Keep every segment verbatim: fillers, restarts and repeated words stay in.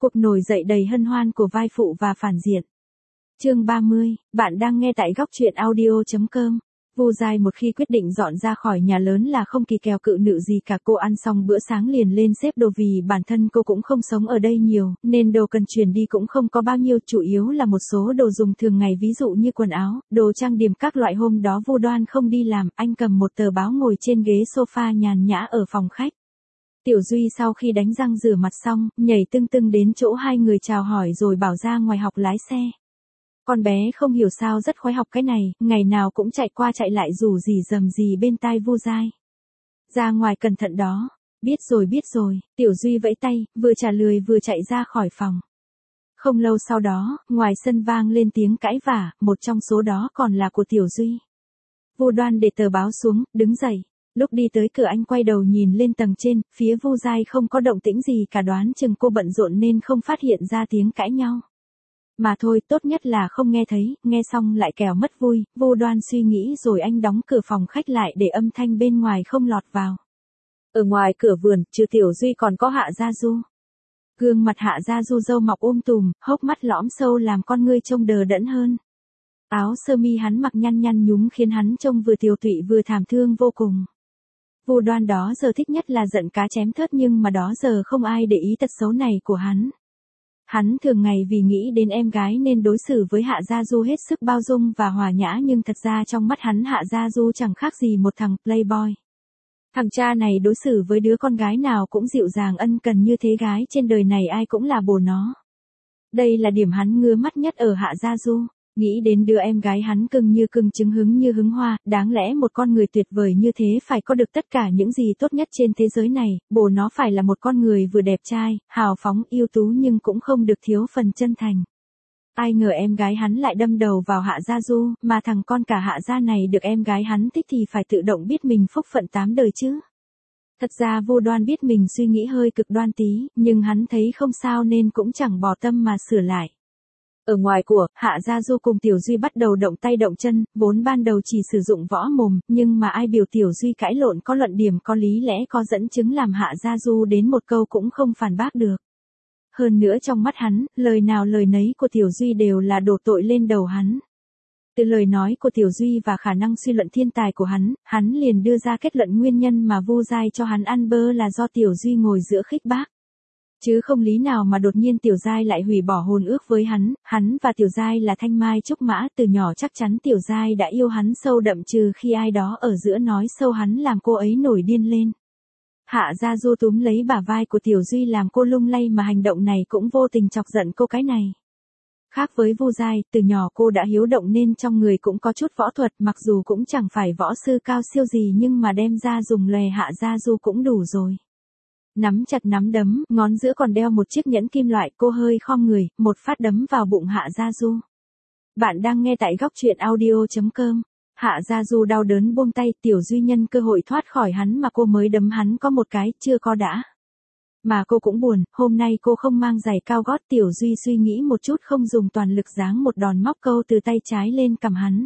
Cuộc nổi dậy đầy hân hoan của vai phụ và phản diện. Chương ba mươi, bạn đang nghe tại góc truyện audio chấm com. Vu Giai một khi quyết định dọn ra khỏi nhà lớn là không kỳ kèo cự nữ gì cả. Cô ăn xong bữa sáng liền lên xếp đồ vì bản thân cô cũng không sống ở đây nhiều, nên đồ cần chuyển đi cũng không có bao nhiêu, chủ yếu là một số đồ dùng thường ngày ví dụ như quần áo, đồ trang điểm các loại. Hôm đó Vu Đoan không đi làm, anh cầm một tờ báo ngồi trên ghế sofa nhàn nhã ở phòng khách. Tiểu Duy sau khi đánh răng rửa mặt xong, nhảy tưng tưng đến chỗ hai người chào hỏi rồi bảo ra ngoài học lái xe. Con bé không hiểu sao rất khoái học cái này, ngày nào cũng chạy qua chạy lại rủ rỉ rầm rì bên tai Vu Giai. Ra ngoài cẩn thận đó. Biết rồi biết rồi, Tiểu Duy vẫy tay, vừa trả lười vừa chạy ra khỏi phòng. Không lâu sau đó, ngoài sân vang lên tiếng cãi vả, một trong số đó còn là của Tiểu Duy. Vu Đoan để tờ báo xuống, đứng dậy. Lúc đi tới cửa anh quay đầu nhìn lên tầng trên, phía Vu Giai không có động tĩnh gì cả, đoán chừng cô bận rộn nên không phát hiện ra tiếng cãi nhau. Mà thôi, tốt nhất là không nghe thấy, nghe xong lại kẻo mất vui. Vu Đoan suy nghĩ rồi anh đóng cửa phòng khách lại để âm thanh bên ngoài không lọt vào. Ở ngoài cửa vườn, trừ Tiểu Duy còn có Hạ Gia Du. Gương mặt Hạ Gia Du râu mọc um tùm, hốc mắt lõm sâu làm con ngươi trông đờ đẫn hơn. Áo sơ mi hắn mặc nhăn nhăn nhúm khiến hắn trông vừa tiều tụy vừa thảm thương vô cùng. Vu Đoan đó giờ thích nhất là giận cá chém thớt, nhưng mà đó giờ không ai để ý tật xấu này của hắn. Hắn thường ngày vì nghĩ đến em gái nên đối xử với Hạ Gia Du hết sức bao dung và hòa nhã, nhưng thật ra trong mắt hắn Hạ Gia Du chẳng khác gì một thằng playboy. Thằng cha này đối xử với đứa con gái nào cũng dịu dàng ân cần như thế, gái trên đời này ai cũng là bồ nó. Đây là điểm hắn ngứa mắt nhất ở Hạ Gia Du. Nghĩ đến đứa em gái hắn cưng như cưng trứng hứng như hứng hoa, đáng lẽ một con người tuyệt vời như thế phải có được tất cả những gì tốt nhất trên thế giới này, bồ nó phải là một con người vừa đẹp trai, hào phóng, ưu tú nhưng cũng không được thiếu phần chân thành. Ai ngờ em gái hắn lại đâm đầu vào Hạ Gia Du, mà thằng con cả Hạ Gia này được em gái hắn thích thì phải tự động biết mình phúc phận tám đời chứ. Thật ra Vu Đoan biết mình suy nghĩ hơi cực đoan tí, nhưng hắn thấy không sao nên cũng chẳng bỏ tâm mà sửa lại. Ở ngoài của, Hạ Gia Du cùng Tiểu Duy bắt đầu động tay động chân, vốn ban đầu chỉ sử dụng võ mồm, nhưng mà ai biểu Tiểu Duy cãi lộn có luận điểm có lý lẽ có dẫn chứng làm Hạ Gia Du đến một câu cũng không phản bác được. Hơn nữa trong mắt hắn, lời nào lời nấy của Tiểu Duy đều là đổ tội lên đầu hắn. Từ lời nói của Tiểu Duy và khả năng suy luận thiên tài của hắn, hắn liền đưa ra kết luận nguyên nhân mà Vu Giai cho hắn ăn bơ là do Tiểu Duy ngồi giữa khích bác. Chứ không lý nào mà đột nhiên Tiểu Giai lại hủy bỏ hôn ước với hắn, hắn và Tiểu Giai là thanh mai trúc mã, từ nhỏ chắc chắn Tiểu Giai đã yêu hắn sâu đậm, trừ khi ai đó ở giữa nói sâu hắn làm cô ấy nổi điên lên. Hạ Gia Du túm lấy bả vai của Tiểu Duy làm cô lung lay, mà hành động này cũng vô tình chọc giận cô cái này. Khác với Vu Giai, từ nhỏ cô đã hiếu động nên trong người cũng có chút võ thuật, mặc dù cũng chẳng phải võ sư cao siêu gì nhưng mà đem ra dùng lòe Hạ Gia Du cũng đủ rồi. Nắm chặt nắm đấm, ngón giữa còn đeo một chiếc nhẫn kim loại, cô hơi khom người, một phát đấm vào bụng Hạ Gia Du. Bạn đang nghe tại góc truyện audio chấm com. Hạ Gia Du đau đớn buông tay, Tiểu Duy nhân cơ hội thoát khỏi hắn mà cô mới đấm hắn có một cái, chưa có đã. Mà cô cũng buồn, hôm nay cô không mang giày cao gót. Tiểu Duy suy nghĩ một chút không dùng toàn lực giáng một đòn móc câu từ tay trái lên cằm hắn.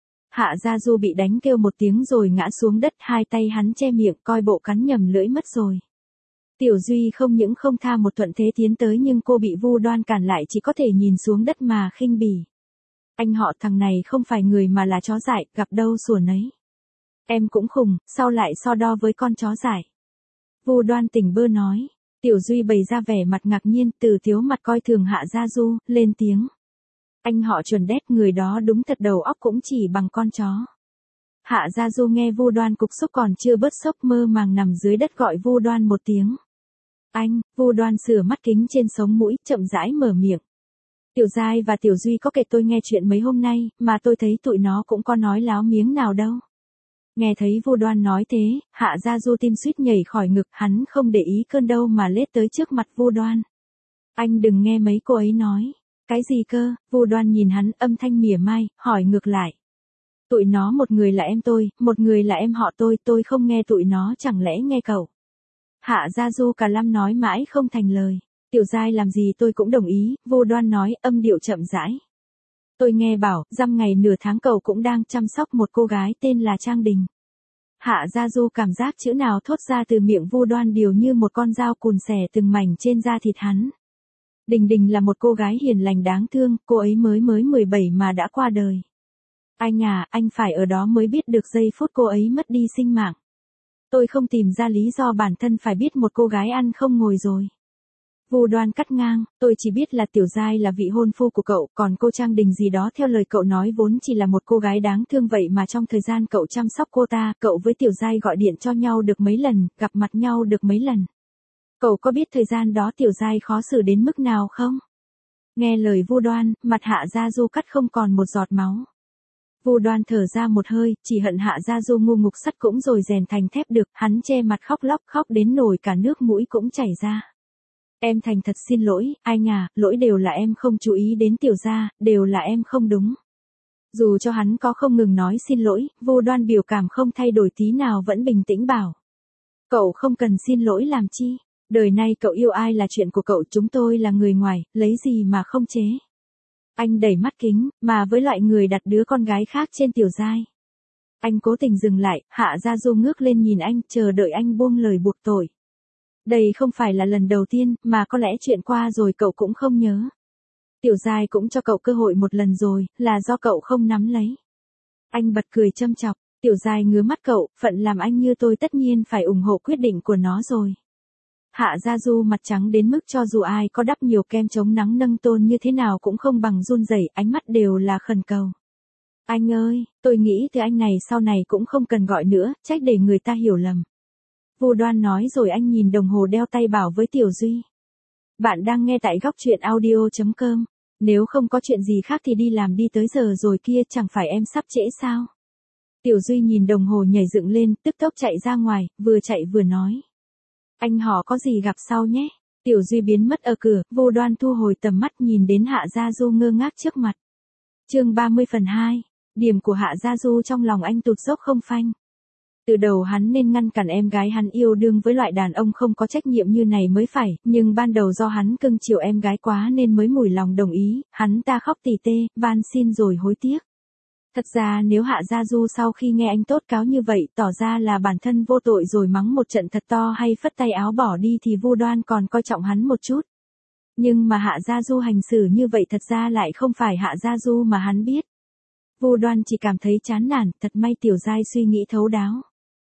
Hạ Gia Du bị đánh kêu một tiếng rồi ngã xuống đất, hai tay hắn che miệng, coi bộ cắn nhầm lưỡi mất rồi. Tiểu Duy không những không tha một thuận thế tiến tới, nhưng cô bị Vu Đoan cản lại, chỉ có thể nhìn xuống đất mà khinh bỉ. Anh họ, thằng này không phải người mà là chó dại, gặp đâu sủa nấy. Em cũng khùng, sao lại so đo với con chó dại? Vu Đoan tỉnh bơ nói. Tiểu Duy bày ra vẻ mặt ngạc nhiên, từ thiếu mặt coi thường Hạ Gia Du, lên tiếng. Anh họ chuẩn đét, người đó đúng thật đầu óc cũng chỉ bằng con chó. Hạ Gia Du nghe Vu Đoan cục xúc còn chưa bớt sốc, mơ màng nằm dưới đất gọi Vu Đoan một tiếng. Anh. Vu Đoan sửa mắt kính trên sống mũi, chậm rãi mở miệng. Tiểu Giai và Tiểu Duy có kể tôi nghe chuyện mấy hôm nay, mà tôi thấy tụi nó cũng có nói láo miếng nào đâu. Nghe thấy Vu Đoan nói thế, Hạ Gia Du tim suýt nhảy khỏi ngực, hắn không để ý cơn đau mà lết tới trước mặt Vu Đoan. Anh đừng nghe mấy cô ấy nói. Cái gì cơ? Vu Đoan nhìn hắn, âm thanh mỉa mai, hỏi ngược lại. Tụi nó một người là em tôi, một người là em họ tôi, tôi không nghe tụi nó, chẳng lẽ nghe cậu? Hạ Gia Du cả lăm nói mãi không thành lời. Tiểu Giai làm gì tôi cũng đồng ý, Vu Đoan nói, âm điệu chậm rãi. Tôi nghe bảo, dăm ngày nửa tháng cậu cũng đang chăm sóc một cô gái tên là Trang Đình. Hạ Gia Du cảm giác chữ nào thốt ra từ miệng Vu Đoan đều như một con dao cùn xẻ từng mảnh trên da thịt hắn. Đình Đình là một cô gái hiền lành đáng thương, cô ấy mới mới mười bảy mà đã qua đời. Anh à, anh phải ở đó mới biết được giây phút cô ấy mất đi sinh mạng. Tôi không tìm ra lý do bản thân phải biết một cô gái ăn không ngồi rồi. Vu Đoan cắt ngang, tôi chỉ biết là Tiểu Giai là vị hôn phu của cậu, còn cô Trang Đình gì đó theo lời cậu nói vốn chỉ là một cô gái đáng thương vậy mà trong thời gian cậu chăm sóc cô ta, cậu với Tiểu Giai gọi điện cho nhau được mấy lần, gặp mặt nhau được mấy lần. Cậu có biết thời gian đó Tiểu Giai khó xử đến mức nào không? Nghe lời Vu Đoan, mặt Hạ Gia Du cắt không còn một giọt máu. Vu Đoan thở ra một hơi, chỉ hận Hạ Gia Du ngu ngục sắt cũng rồi rèn thành thép được, hắn che mặt khóc lóc khóc đến nổi cả nước mũi cũng chảy ra. Em thành thật xin lỗi, anh à, lỗi đều là em không chú ý đến Tiểu Gia, đều là em không đúng. Dù cho hắn có không ngừng nói xin lỗi, Vu Đoan biểu cảm không thay đổi tí nào vẫn bình tĩnh bảo. Cậu không cần xin lỗi làm chi, đời này cậu yêu ai là chuyện của cậu, chúng tôi là người ngoài, lấy gì mà không chế. Anh đẩy mắt kính, mà với loại người đặt đứa con gái khác trên Tiểu Giai. Anh cố tình dừng lại, Hạ Gia Du ngước lên nhìn anh, chờ đợi anh buông lời buộc tội. Đây không phải là lần đầu tiên, mà có lẽ chuyện qua rồi cậu cũng không nhớ. Tiểu Giai cũng cho cậu cơ hội một lần rồi, là do cậu không nắm lấy. Anh bật cười châm chọc, Tiểu Giai ngứa mắt cậu, phận làm anh như tôi tất nhiên phải ủng hộ quyết định của nó rồi. Hạ Gia Du mặt trắng đến mức cho dù ai có đắp nhiều kem chống nắng nâng tôn như thế nào cũng không bằng run rẩy, ánh mắt đều là khẩn cầu. Anh ơi, tôi nghĩ từ anh này sau này cũng không cần gọi nữa, trách để người ta hiểu lầm. Vu Đoan nói rồi anh nhìn đồng hồ đeo tay bảo với Tiểu Duy. Bạn đang nghe tại góc truyện audio chấm com. Nếu không có chuyện gì khác thì đi làm đi, tới giờ rồi kia, chẳng phải em sắp trễ sao? Tiểu Duy nhìn đồng hồ nhảy dựng lên, tức tốc chạy ra ngoài, vừa chạy vừa nói. Anh họ có gì gặp sau nhé. Tiểu Duy biến mất ở cửa, Vu Đoan thu hồi tầm mắt nhìn đến Hạ Gia Du ngơ ngác trước mặt. Chương ba mươi phần hai. Điểm của Hạ Gia Du trong lòng anh tụt dốc không phanh. Từ đầu hắn nên ngăn cản em gái hắn yêu đương với loại đàn ông không có trách nhiệm như này mới phải, nhưng ban đầu do hắn cưng chiều em gái quá nên mới mủi lòng đồng ý, hắn ta khóc tỉ tê, van xin rồi hối tiếc. Thật ra nếu Hạ Gia Du sau khi nghe anh tốt cáo như vậy tỏ ra là bản thân vô tội rồi mắng một trận thật to hay phất tay áo bỏ đi thì Vu Đoan còn coi trọng hắn một chút. Nhưng mà Hạ Gia Du hành xử như vậy thật ra lại không phải Hạ Gia Du mà hắn biết. Vu Đoan chỉ cảm thấy chán nản, thật may Tiểu Giai suy nghĩ thấu đáo.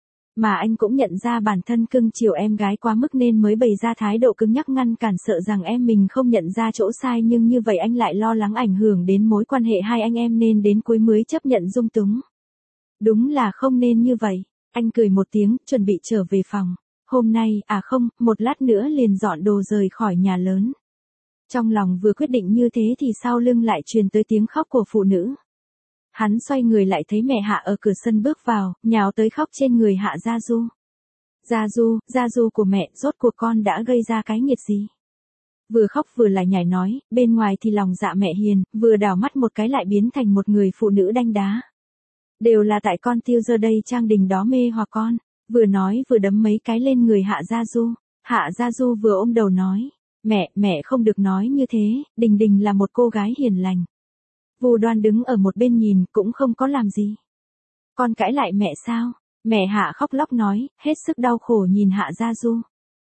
Mà anh cũng nhận ra bản thân cưng chiều em gái quá mức nên mới bày ra thái độ cứng nhắc ngăn cản, sợ rằng em mình không nhận ra chỗ sai, nhưng như vậy anh lại lo lắng ảnh hưởng đến mối quan hệ hai anh em nên đến cuối mới chấp nhận dung túng. Đúng là không nên như vậy. Anh cười một tiếng, chuẩn bị trở về phòng. Hôm nay, à không, một lát nữa liền dọn đồ rời khỏi nhà lớn. Trong lòng vừa quyết định như thế thì sau lưng lại truyền tới tiếng khóc của phụ nữ. Hắn xoay người lại thấy mẹ Hạ ở cửa sân bước vào, nhào tới khóc trên người Hạ Gia Du. Gia Du, Gia Du của mẹ, rốt cuộc con đã gây ra cái nghiệt gì? Vừa khóc vừa lại nhảy nói, bên ngoài thì lòng dạ mẹ hiền, vừa đảo mắt một cái lại biến thành một người phụ nữ đanh đá. Đều là tại con Tiêu giờ đây Trang Đình đó mê hoặc con, vừa nói vừa đấm mấy cái lên người Hạ Gia Du. Hạ Gia Du vừa ôm đầu nói, mẹ, mẹ không được nói như thế, Đình Đình là một cô gái hiền lành. Vu Đoan đứng ở một bên nhìn, cũng không có làm gì. Con cãi lại mẹ sao? Mẹ Hạ khóc lóc nói, hết sức đau khổ nhìn Hạ Gia Du.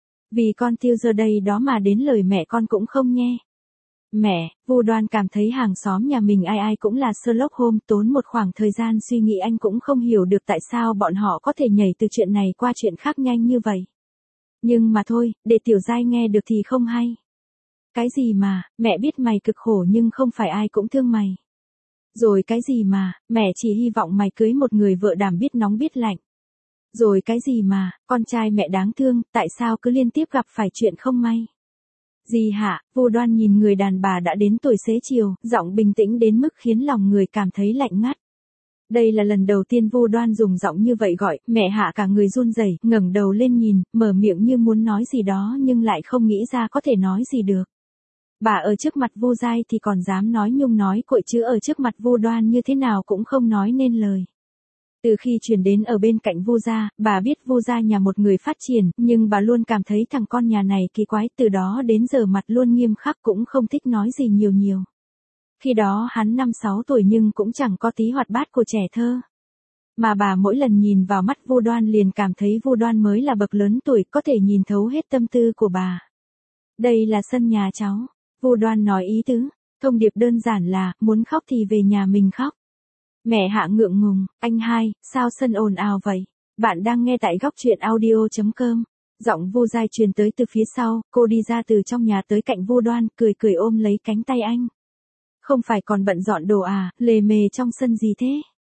Vì con Tiêu giờ đây đó mà đến lời mẹ con cũng không nghe. Mẹ, Vu Đoan cảm thấy hàng xóm nhà mình ai ai cũng là Sherlock Holmes, tốn một khoảng thời gian suy nghĩ anh cũng không hiểu được tại sao bọn họ có thể nhảy từ chuyện này qua chuyện khác nhanh như vậy. Nhưng mà thôi, để Tiểu Giai nghe được thì không hay. Cái gì mà, mẹ biết mày cực khổ nhưng không phải ai cũng thương mày. Rồi cái gì mà, mẹ chỉ hy vọng mày cưới một người vợ đảm biết nóng biết lạnh. Rồi cái gì mà, con trai mẹ đáng thương, tại sao cứ liên tiếp gặp phải chuyện không may. Gì hả? Vu Đoan nhìn người đàn bà đã đến tuổi xế chiều, giọng bình tĩnh đến mức khiến lòng người cảm thấy lạnh ngắt. Đây là lần đầu tiên Vu Đoan dùng giọng như vậy gọi, mẹ Hạ cả người run rẩy, ngẩng đầu lên nhìn, mở miệng như muốn nói gì đó nhưng lại không nghĩ ra có thể nói gì được. Bà ở trước mặt Vu Giai thì còn dám nói nhung nói cội, chứ ở trước mặt Vu Đoan như thế nào cũng không nói nên lời. Từ khi chuyển đến ở bên cạnh Vu gia, bà biết Vu gia nhà một người phát triển, nhưng bà luôn cảm thấy thằng con nhà này kỳ quái, từ đó đến giờ mặt luôn nghiêm khắc, cũng không thích nói gì nhiều nhiều. Khi đó hắn năm sáu tuổi nhưng cũng chẳng có tí hoạt bát của trẻ thơ. Mà bà mỗi lần nhìn vào mắt Vu Đoan liền cảm thấy Vu Đoan mới là bậc lớn tuổi, có thể nhìn thấu hết tâm tư của bà. Đây là sân nhà cháu. Vu Đoan nói ý tứ, thông điệp đơn giản là, muốn khóc thì về nhà mình khóc. Mẹ Hạ ngượng ngùng, anh hai, sao sân ồn ào vậy? Bạn đang nghe tại góc truyện audio.com. Giọng Vu Giai truyền tới từ phía sau, cô đi ra từ trong nhà tới cạnh Vu Đoan, cười cười ôm lấy cánh tay anh. Không phải còn bận dọn đồ à, lề mề trong sân gì thế?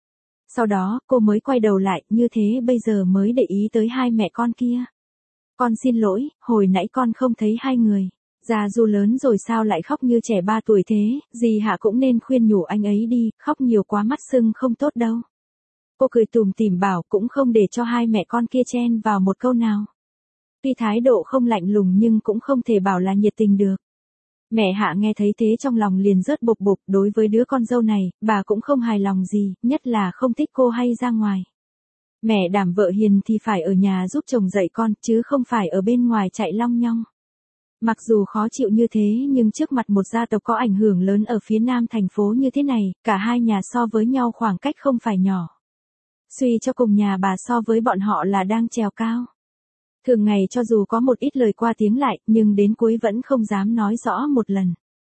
Sau đó, cô mới quay đầu lại, như thế bây giờ mới để ý tới hai mẹ con kia. Con xin lỗi, hồi nãy con không thấy hai người. Gia Du lớn rồi sao lại khóc như trẻ ba tuổi thế, dì Hạ cũng nên khuyên nhủ anh ấy đi, khóc nhiều quá mắt sưng không tốt đâu. Cô cười tủm tỉm bảo cũng không để cho hai mẹ con kia chen vào một câu nào. Tuy thái độ không lạnh lùng nhưng cũng không thể bảo là nhiệt tình được. Mẹ Hạ nghe thấy thế trong lòng liền rớt bục bục, đối với đứa con dâu này, bà cũng không hài lòng gì, nhất là không thích cô hay ra ngoài. Mẹ đảm vợ hiền thì phải ở nhà giúp chồng dạy con, chứ không phải ở bên ngoài chạy long nhong. Mặc dù khó chịu như thế nhưng trước mặt một gia tộc có ảnh hưởng lớn ở phía nam thành phố như thế này, cả hai nhà so với nhau khoảng cách không phải nhỏ. Suy cho cùng nhà bà so với bọn họ là đang trèo cao. Thường ngày cho dù có một ít lời qua tiếng lại, nhưng đến cuối vẫn không dám nói rõ một lần.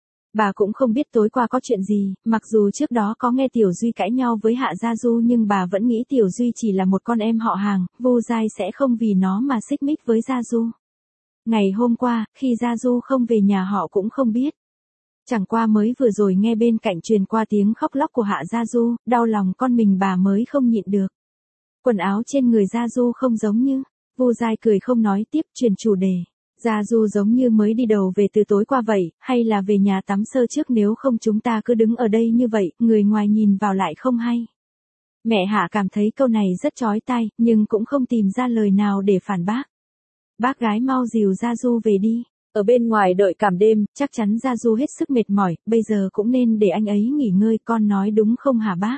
Bà cũng không biết tối qua có chuyện gì, mặc dù trước đó có nghe Tiểu Duy cãi nhau với Hạ Gia Du nhưng bà vẫn nghĩ Tiểu Duy chỉ là một con em họ hàng, Vu Giai sẽ không vì nó mà xích mích với Gia Du. Ngày hôm qua, khi Gia Du không về nhà họ cũng không biết. Chẳng qua mới vừa rồi nghe bên cạnh truyền qua tiếng khóc lóc của Hạ Gia Du, đau lòng con mình bà mới không nhịn được. Quần áo trên người Gia Du không giống như, Vu Giai cười không nói tiếp, truyền chủ đề. Gia Du giống như mới đi đầu về từ tối qua vậy, hay là về nhà tắm sơ trước, nếu không chúng ta cứ đứng ở đây như vậy, người ngoài nhìn vào lại không hay. Mẹ Hạ cảm thấy câu này rất chói tai, nhưng cũng không tìm ra lời nào để phản bác. Bác gái mau dìu Gia Du về đi. Ở bên ngoài đợi cảm đêm, chắc chắn Gia Du hết sức mệt mỏi, bây giờ cũng nên để anh ấy nghỉ ngơi, con nói đúng không hả bác?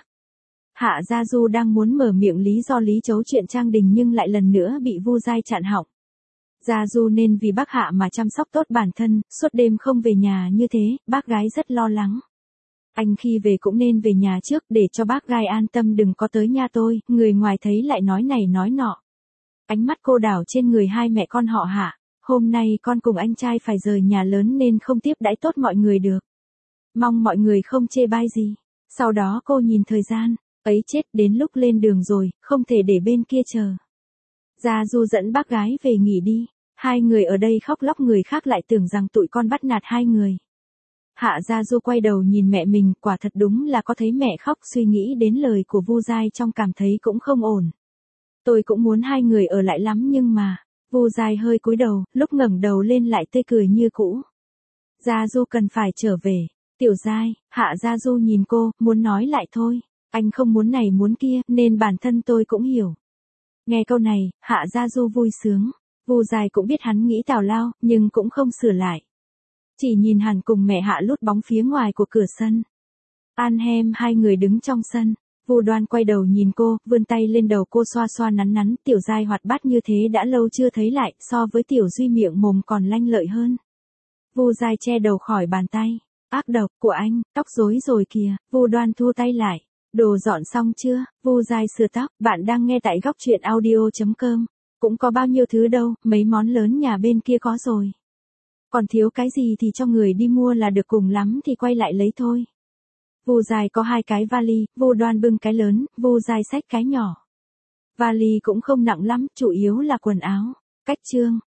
Hạ Gia Du đang muốn mở miệng lý do lý chấu chuyện Trang Đình nhưng lại lần nữa bị Vu Giai chặn họng. Gia Du nên vì bác Hạ mà chăm sóc tốt bản thân, suốt đêm không về nhà như thế, bác gái rất lo lắng. Anh khi về cũng nên về nhà trước để cho bác gái an tâm, đừng có tới nhà tôi, người ngoài thấy lại nói này nói nọ. Ánh mắt cô đảo trên người hai mẹ con họ Hạ. Hôm nay con cùng anh trai phải rời nhà lớn nên không tiếp đãi tốt mọi người được. Mong mọi người không chê bai gì. Sau đó cô nhìn thời gian, ấy chết, đến lúc lên đường rồi, không thể để bên kia chờ. Gia Du dẫn bác gái về nghỉ đi. Hai người ở đây khóc lóc, người khác lại tưởng rằng tụi con bắt nạt hai người. Hạ Gia Du quay đầu nhìn mẹ mình, quả thật đúng là có thấy mẹ khóc, suy nghĩ đến lời của Vu Giai trong cảm thấy cũng không ổn. Tôi cũng muốn hai người ở lại lắm nhưng mà, Vu Giai hơi cúi đầu, lúc ngẩng đầu lên lại tươi cười như cũ. Gia Du cần phải trở về. Tiểu Giai, Hạ Gia Du nhìn cô, muốn nói lại thôi. Anh không muốn này muốn kia, nên bản thân tôi cũng hiểu. Nghe câu này, Hạ Gia Du vui sướng. Vu Giai cũng biết hắn nghĩ tào lao, nhưng cũng không sửa lại. Chỉ nhìn Hàn cùng mẹ Hạ lút bóng phía ngoài của cửa sân. An hem hai người đứng trong sân. Vu Đoan quay đầu nhìn cô, vươn tay lên đầu cô xoa xoa nắn nắn, Tiểu Giai hoạt bát như thế đã lâu chưa thấy lại, so với Tiểu Duy miệng mồm còn lanh lợi hơn. Vu Giai che đầu khỏi bàn tay. Ác độc của anh, tóc rối rồi kìa. Vu Đoan thu tay lại. Đồ dọn xong chưa? Vu Giai sửa tóc. Bạn đang nghe tại góc truyện audio.com. Cũng có bao nhiêu thứ đâu, mấy món lớn nhà bên kia có rồi. Còn thiếu cái gì thì cho người đi mua là được, cùng lắm thì quay lại lấy thôi. Vu Giai có hai cái vali, Vu Đoan bưng cái lớn, Vu Giai xách cái nhỏ. Vali cũng không nặng lắm, chủ yếu là quần áo. Cách chương,